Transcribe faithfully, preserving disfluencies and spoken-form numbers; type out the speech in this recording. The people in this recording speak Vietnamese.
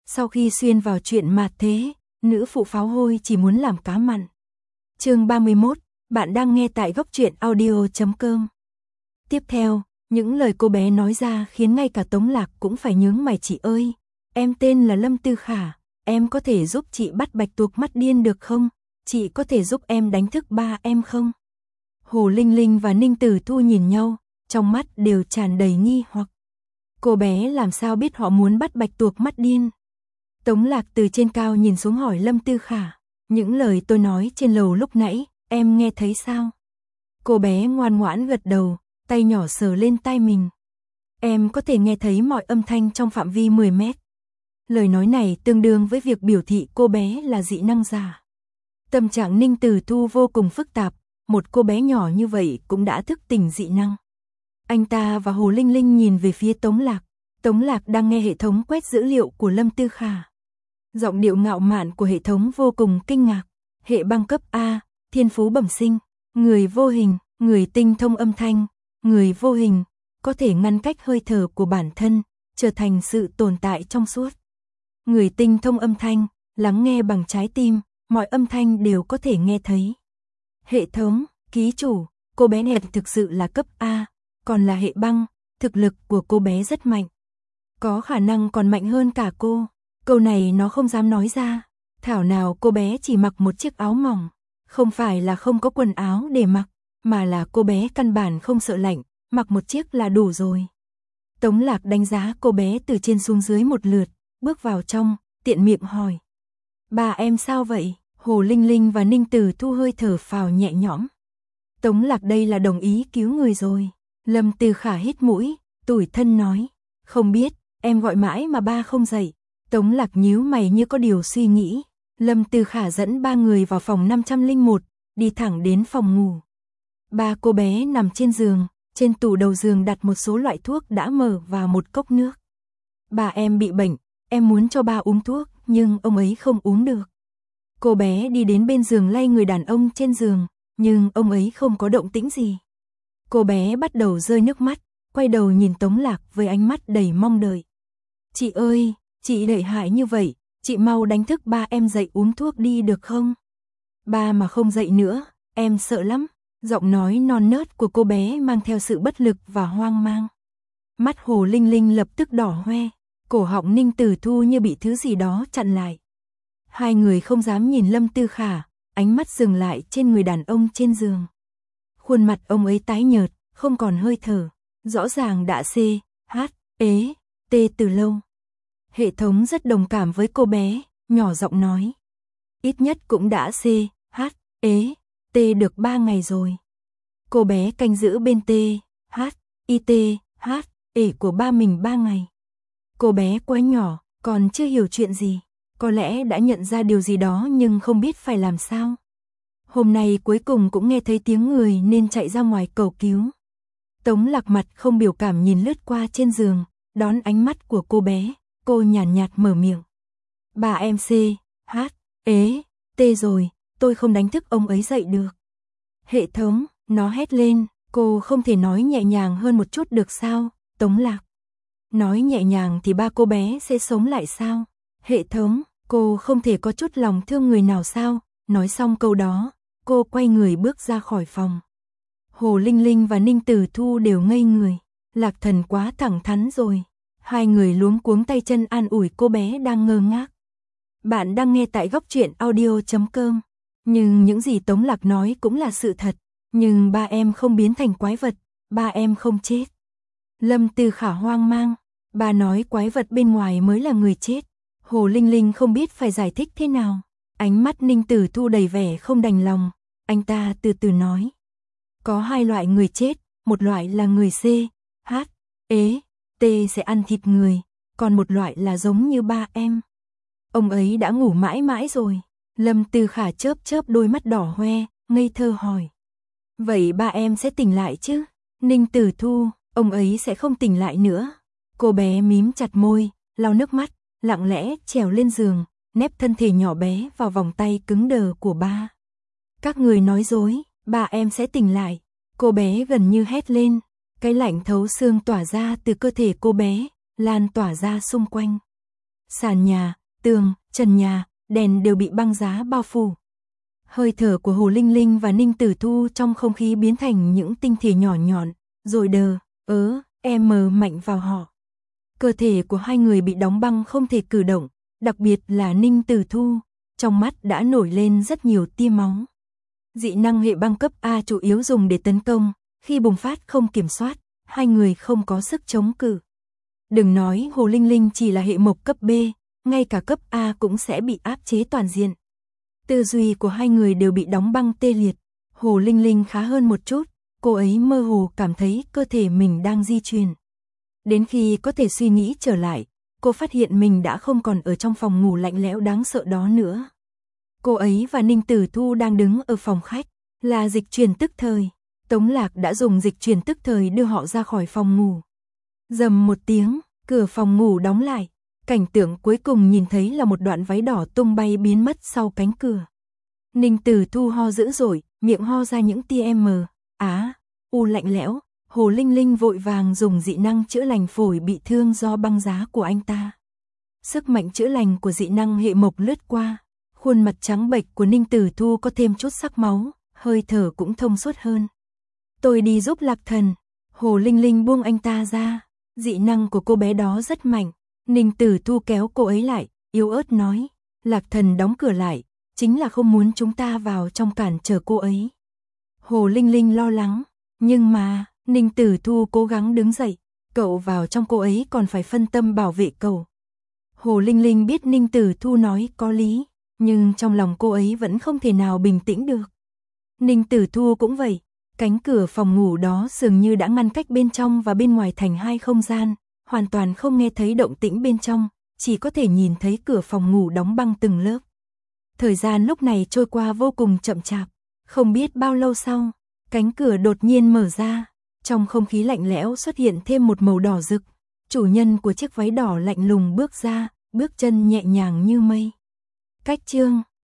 Sau khi xuyên vào chuyện mạt thế, nữ phụ pháo hôi chỉ muốn làm cá mặn. Chương ba mươi mốt, bạn đang nghe tại góc truyện audio chấm com. Tiếp theo, những lời cô bé nói ra khiến ngay cả Tống Lạc cũng phải nhướng mày. Chị ơi, em tên là Lâm Tư Khả, em có thể giúp chị bắt bạch tuộc mắt điên được không? Chị có thể giúp em đánh thức ba em không? Hồ Linh Linh và Ninh Tử Thu nhìn nhau, trong mắt đều tràn đầy nghi hoặc. Cô bé làm sao biết họ muốn bắt bạch tuộc mắt điên? Tống Lạc từ trên cao nhìn xuống hỏi Lâm Tư Khả, những lời tôi nói trên lầu lúc nãy, em nghe thấy sao? Cô bé ngoan ngoãn gật đầu, tay nhỏ sờ lên tai mình. Em có thể nghe thấy mọi âm thanh trong phạm vi mười mét. Lời nói này tương đương với việc biểu thị cô bé là dị năng giả. Tâm trạng Ninh Tử Thu vô cùng phức tạp, một cô bé nhỏ như vậy cũng đã thức tỉnh dị năng. Anh ta và Hồ Linh Linh nhìn về phía Tống Lạc. Tống Lạc đang nghe hệ thống quét dữ liệu của Lâm Tư Khả. Giọng điệu ngạo mạn của hệ thống vô cùng kinh ngạc. Hệ băng cấp A, thiên phú bẩm sinh, người vô hình, người tinh thông âm thanh, người vô hình, có thể ngăn cách hơi thở của bản thân, trở thành sự tồn tại trong suốt. Người tinh thông âm thanh, lắng nghe bằng trái tim, mọi âm thanh đều có thể nghe thấy. Hệ thống, ký chủ, cô bé này thực sự là cấp A, còn là hệ băng, thực lực của cô bé rất mạnh. Có khả năng còn mạnh hơn cả cô. Câu này nó không dám nói ra. Thảo nào cô bé chỉ mặc một chiếc áo mỏng. Không phải là không có quần áo để mặc, mà là cô bé căn bản không sợ lạnh, mặc một chiếc là đủ rồi. Tống Lạc đánh giá cô bé từ trên xuống dưới một lượt, bước vào trong, tiện miệng hỏi. Bà em sao vậy? Hồ Linh Linh và Ninh Tử Thu hơi thở phào nhẹ nhõm. Tống Lạc đây là đồng ý cứu người rồi. Lâm Tư Khả hít mũi, tủi thân nói. Không biết, em gọi mãi mà ba không dậy. Tống Lạc nhíu mày như có điều suy nghĩ. Lâm Tư Khả dẫn ba người vào phòng năm trăm lẻ một, đi thẳng đến phòng ngủ. Ba cô bé nằm trên giường, trên tủ đầu giường đặt một số loại thuốc đã mở và một cốc nước. Bà em bị bệnh, em muốn cho ba uống thuốc, nhưng ông ấy không uống được. Cô bé đi đến bên giường lay người đàn ông trên giường, nhưng ông ấy không có động tĩnh gì. Cô bé bắt đầu rơi nước mắt, quay đầu nhìn Tống Lạc với ánh mắt đầy mong đợi. Chị ơi, chị lợi hại như vậy, chị mau đánh thức ba em dậy uống thuốc đi được không? Ba mà không dậy nữa, em sợ lắm. Giọng nói non nớt của cô bé mang theo sự bất lực và hoang mang. Mắt Hồ Linh Linh lập tức đỏ hoe, cổ họng Ninh Tử Thu như bị thứ gì đó chặn lại. Hai người không dám nhìn Lâm Tư Khả, ánh mắt dừng lại trên người đàn ông trên giường. Khuôn mặt ông ấy tái nhợt, không còn hơi thở, rõ ràng đã C, H, ế, T từ lâu. Hệ thống rất đồng cảm với cô bé, nhỏ giọng nói. Ít nhất cũng đã C, H, ế, T được ba ngày rồi. Cô bé canh giữ bên T, H, I T, H, ế của ba mình ba ngày. Cô bé quá nhỏ, còn chưa hiểu chuyện gì. Có lẽ đã nhận ra điều gì đó nhưng không biết phải làm sao. Hôm nay cuối cùng cũng nghe thấy tiếng người nên chạy ra ngoài cầu cứu. Tống Lạc mặt không biểu cảm nhìn lướt qua trên giường, đón ánh mắt của cô bé, cô nhàn nhạt, nhạt mở miệng. Bà em C, H, ế, T rồi, tôi không đánh thức ông ấy dậy được. Hệ thống, nó hét lên, cô không thể nói nhẹ nhàng hơn một chút được sao, Tống Lạc. Nói nhẹ nhàng thì ba cô bé sẽ sống lại sao? Hệ thống, cô không thể có chút lòng thương người nào sao? Nói xong câu đó, cô quay người bước ra khỏi phòng. Hồ Linh Linh và Ninh Tử Thu đều ngây người. Lạc Thần quá thẳng thắn rồi. Hai người luống cuống tay chân an ủi cô bé đang ngơ ngác. Bạn đang nghe tại góc truyện audio chấm com. Nhưng những gì Tống Lạc nói cũng là sự thật. Nhưng ba em không biến thành quái vật, ba em không chết. Lâm Tư Khả hoang mang. Bà nói quái vật bên ngoài mới là người chết. Hồ Linh Linh không biết phải giải thích thế nào. Ánh mắt Ninh Tử Thu đầy vẻ không đành lòng. Anh ta từ từ nói. Có hai loại người chết, một loại là người C, H, ế, T sẽ ăn thịt người, còn một loại là giống như ba em. Ông ấy đã ngủ mãi mãi rồi. Lâm Tư Khả chớp chớp đôi mắt đỏ hoe, ngây thơ hỏi. Vậy ba em sẽ tỉnh lại chứ? Ninh Tử Thu, ông ấy sẽ không tỉnh lại nữa. Cô bé mím chặt môi, lau nước mắt, lặng lẽ trèo lên giường, nép thân thể nhỏ bé vào vòng tay cứng đờ của ba. Các người nói dối, ba em sẽ tỉnh lại. Cô bé gần như hét lên, cái lạnh thấu xương tỏa ra từ cơ thể cô bé, lan tỏa ra xung quanh. Sàn nhà, tường, trần nhà, đèn đều bị băng giá bao phủ. Hơi thở của Hồ Linh Linh và Ninh Tử Thu trong không khí biến thành những tinh thể nhỏ nhọn, rồi đờ, ớ, em mờ mạnh vào họ. Cơ thể của hai người bị đóng băng không thể cử động, đặc biệt là Ninh Tử Thu, trong mắt đã nổi lên rất nhiều tia máu. Dị năng hệ băng cấp A chủ yếu dùng để tấn công, khi bùng phát không kiểm soát, hai người không có sức chống cự. Đừng nói Hồ Linh Linh chỉ là hệ mộc cấp B, ngay cả cấp A cũng sẽ bị áp chế toàn diện. Tư duy của hai người đều bị đóng băng tê liệt. Hồ Linh Linh khá hơn một chút, cô ấy mơ hồ cảm thấy cơ thể mình đang di chuyển. Đến khi có thể suy nghĩ trở lại, cô phát hiện mình đã không còn ở trong phòng ngủ lạnh lẽo đáng sợ đó nữa. Cô ấy và Ninh Tử Thu đang đứng ở phòng khách, là dịch chuyển tức thời. Tống Lạc đã dùng dịch chuyển tức thời đưa họ ra khỏi phòng ngủ. Rầm một tiếng, cửa phòng ngủ đóng lại. Cảnh tượng cuối cùng nhìn thấy là một đoạn váy đỏ tung bay biến mất sau cánh cửa. Ninh Tử Thu ho dữ dội, miệng ho ra những tia mờ, á, u lạnh lẽo. Hồ Linh Linh vội vàng dùng dị năng chữa lành phổi bị thương do băng giá của anh ta. Sức mạnh chữa lành của dị năng hệ mộc lướt qua, khuôn mặt trắng bệch của Ninh Tử Thu có thêm chút sắc máu, hơi thở cũng thông suốt hơn. Tôi đi giúp Lạc Thần. Hồ Linh Linh buông anh ta ra, dị năng của cô bé đó rất mạnh. Ninh Tử Thu kéo cô ấy lại, yếu ớt nói, Lạc Thần đóng cửa lại, chính là không muốn chúng ta vào trong cản trở cô ấy. Hồ Linh Linh lo lắng, nhưng mà, Ninh Tử Thu cố gắng đứng dậy, cậu vào trong cô ấy còn phải phân tâm bảo vệ cậu. Hồ Linh Linh biết Ninh Tử Thu nói có lý, nhưng trong lòng cô ấy vẫn không thể nào bình tĩnh được. Ninh Tử Thu cũng vậy, cánh cửa phòng ngủ đó dường như đã ngăn cách bên trong và bên ngoài thành hai không gian, hoàn toàn không nghe thấy động tĩnh bên trong, chỉ có thể nhìn thấy cửa phòng ngủ đóng băng từng lớp. Thời gian lúc này trôi qua vô cùng chậm chạp, không biết bao lâu sau, cánh cửa đột nhiên mở ra, trong không khí lạnh lẽo xuất hiện thêm một màu đỏ rực, chủ nhân của chiếc váy đỏ lạnh lùng bước ra, bước chân nhẹ nhàng như mây. Cách chương